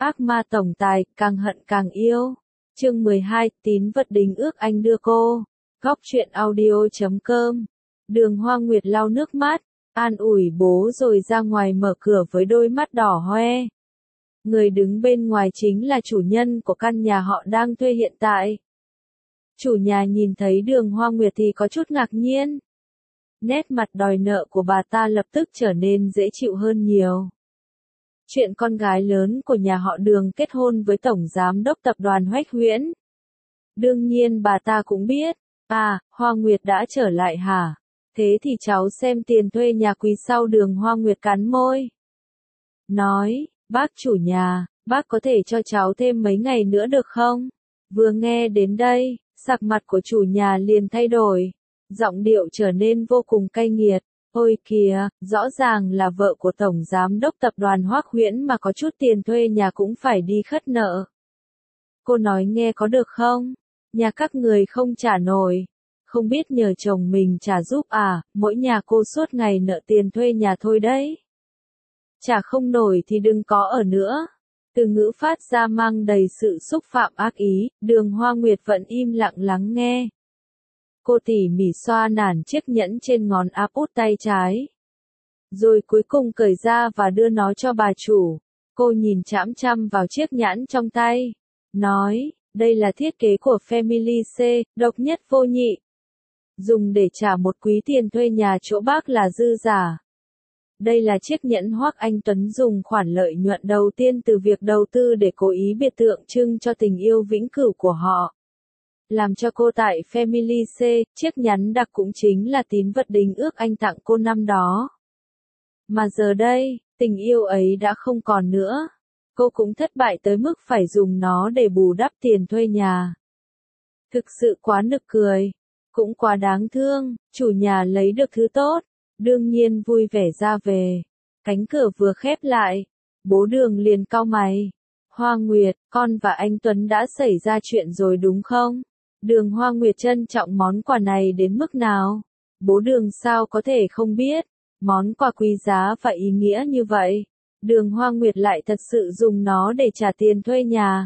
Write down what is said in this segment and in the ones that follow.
Ác ma tổng tài, càng hận càng yêu. Chương 12, tín vật đính ước anh đưa cô. Góc truyện audio.com. Đường Hoa Nguyệt lau nước mắt, an ủi bố rồi ra ngoài mở cửa với đôi mắt đỏ hoe. Người đứng bên ngoài chính là chủ nhân của căn nhà họ đang thuê hiện tại. Chủ nhà nhìn thấy Đường Hoa Nguyệt thì có chút ngạc nhiên. Nét mặt đòi nợ của bà ta lập tức trở nên dễ chịu hơn nhiều. Chuyện con gái lớn của nhà họ Đường kết hôn với tổng giám đốc tập đoàn Hoách Huyễn. Đương nhiên bà ta cũng biết. À, Hoa Nguyệt đã trở lại hả? Thế thì cháu xem tiền thuê nhà quý sau. Đường Hoa Nguyệt cắn môi. Nói, bác chủ nhà, bác có thể cho cháu thêm mấy ngày nữa được không? Vừa nghe đến đây, sắc mặt của chủ nhà liền thay đổi. Giọng điệu trở nên vô cùng cay nghiệt. Ôi kìa, rõ ràng là vợ của tổng giám đốc tập đoàn Hoách Huyễn mà có chút tiền thuê nhà cũng phải đi khất nợ. Cô nói nghe có được không? Nhà các người không trả nổi. Không biết nhờ chồng mình trả giúp à, mỗi nhà cô suốt ngày nợ tiền thuê nhà thôi đấy. Trả không nổi thì đừng có ở nữa. Từ ngữ phát ra mang đầy sự xúc phạm ác ý, Đường Hoa Nguyệt vẫn im lặng lắng nghe. Cô tỉ mỉ xoa nản chiếc nhẫn trên ngón áp út tay trái. Rồi cuối cùng cởi ra và đưa nó cho bà chủ. Cô nhìn chăm chăm vào chiếc nhẫn trong tay. Nói, đây là thiết kế của Family C, độc nhất vô nhị. Dùng để trả một quý tiền thuê nhà chỗ bác là dư giả. Đây là chiếc nhẫn Hoắc Anh Tuấn dùng khoản lợi nhuận đầu tiên từ việc đầu tư để cố ý biệt tượng trưng cho tình yêu vĩnh cửu của họ. Làm cho cô tại Family C, chiếc nhẫn đặc cũng chính là tín vật đính ước anh tặng cô năm đó. Mà giờ đây, tình yêu ấy đã không còn nữa. Cô cũng thất bại tới mức phải dùng nó để bù đắp tiền thuê nhà. Thực sự quá nực cười. Cũng quá đáng thương, chủ nhà lấy được thứ tốt. Đương nhiên vui vẻ ra về. Cánh cửa vừa khép lại. Bố Đường liền cau mày. Hoa Nguyệt, con và anh Tuấn đã xảy ra chuyện rồi đúng không? Đường Hoa Nguyệt trân trọng món quà này đến mức nào? Bố Đường sao có thể không biết? Món quà quý giá và ý nghĩa như vậy. Đường Hoa Nguyệt lại thật sự dùng nó để trả tiền thuê nhà.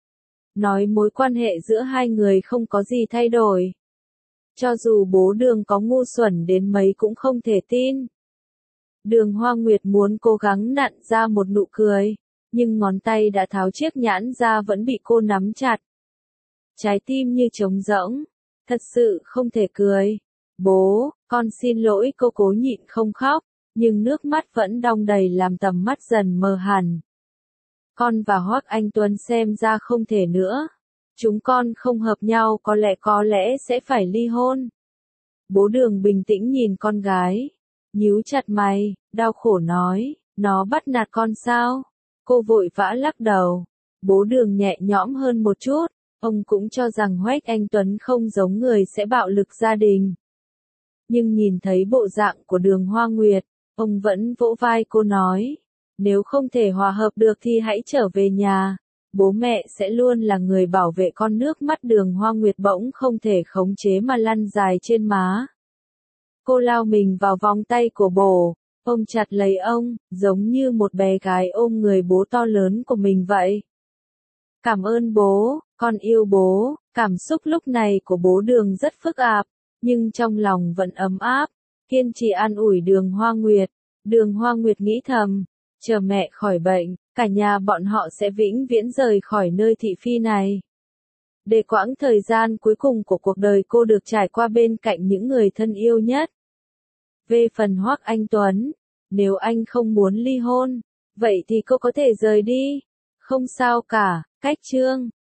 Nói mối quan hệ giữa hai người không có gì thay đổi. Cho dù bố Đường có ngu xuẩn đến mấy cũng không thể tin. Đường Hoa Nguyệt muốn cố gắng nặn ra một nụ cười, nhưng ngón tay đã tháo chiếc nhẫn ra vẫn bị cô nắm chặt. Trái tim như trống rỗng, thật sự không thể cười. Bố, con xin lỗi. Cô cố nhịn không khóc, nhưng nước mắt vẫn đong đầy làm tầm mắt dần mờ hẳn. Con và Hoắc Anh Tuấn xem ra không thể nữa. Chúng con không hợp nhau, có lẽ sẽ phải ly hôn. Bố Đường bình tĩnh nhìn con gái, nhíu chặt mày, đau khổ nói, nó bắt nạt con sao? Cô vội vã lắc đầu. Bố Đường nhẹ nhõm hơn một chút, ông cũng cho rằng Hoắc Anh Tuấn không giống người sẽ bạo lực gia đình. Nhưng nhìn thấy bộ dạng của Đường Hoa Nguyệt, ông vẫn vỗ vai cô nói, nếu không thể hòa hợp được thì hãy trở về nhà. Bố mẹ sẽ luôn là người bảo vệ con. Nước mắt Đường Hoa Nguyệt bỗng không thể khống chế mà lăn dài trên má. Cô lao mình vào vòng tay của bố, ôm chặt lấy ông, giống như một bé gái ôm người bố to lớn của mình vậy. Cảm ơn bố, con yêu bố. Cảm xúc lúc này của bố Đường rất phức tạp, nhưng trong lòng vẫn ấm áp, kiên trì an ủi Đường Hoa Nguyệt. Đường Hoa Nguyệt nghĩ thầm, chờ mẹ khỏi bệnh, cả nhà bọn họ sẽ vĩnh viễn rời khỏi nơi thị phi này. Để quãng thời gian cuối cùng của cuộc đời cô được trải qua bên cạnh những người thân yêu nhất. Về phần Hoắc Anh Tuấn, nếu anh không muốn ly hôn, vậy thì cô có thể rời đi. Không sao cả. Cách chương